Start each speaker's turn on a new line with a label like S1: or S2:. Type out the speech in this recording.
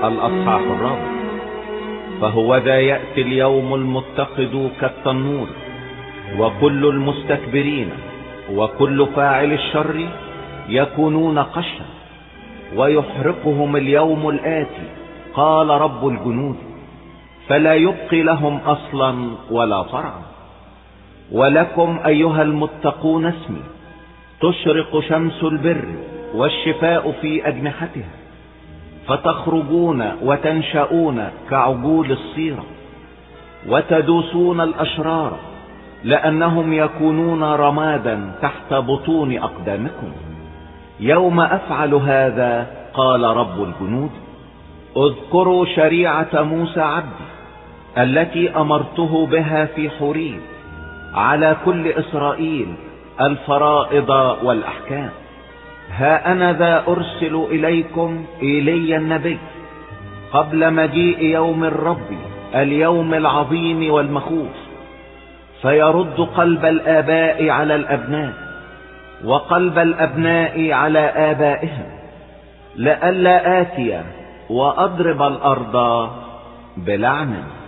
S1: الأصحاح 4. فهو ذا يأتي اليوم المتقد كالتنور، وكل المستكبرين وكل فاعل الشر يكونون قشا، ويحرقهم اليوم الآتي، قال رب الجنود، فلا يبقي لهم أصلا ولا فرعا. ولكم أيها المتقون اسمي تشرق شمس البر والشفاء في أجنحتها، فتخرجون وتنشؤون كعجول الصيرة، وتدوسون الأشرار لأنهم يكونون رمادا تحت بطون أقدامكم. يوم أفعل هذا، قال رب الجنود، اذكروا شريعة موسى عبدي التي أمرته بها في حوريب على كل إسرائيل، الفرائض والأحكام. ها أنا ذا أرسل إليكم إيليا النبي قبل مجيء يوم الرب، اليوم العظيم والمخوف، فيرد قلب الآباء على الأبناء وقلب الأبناء على آبائهم، لئلا آتي وأضرب الأرض بلعن.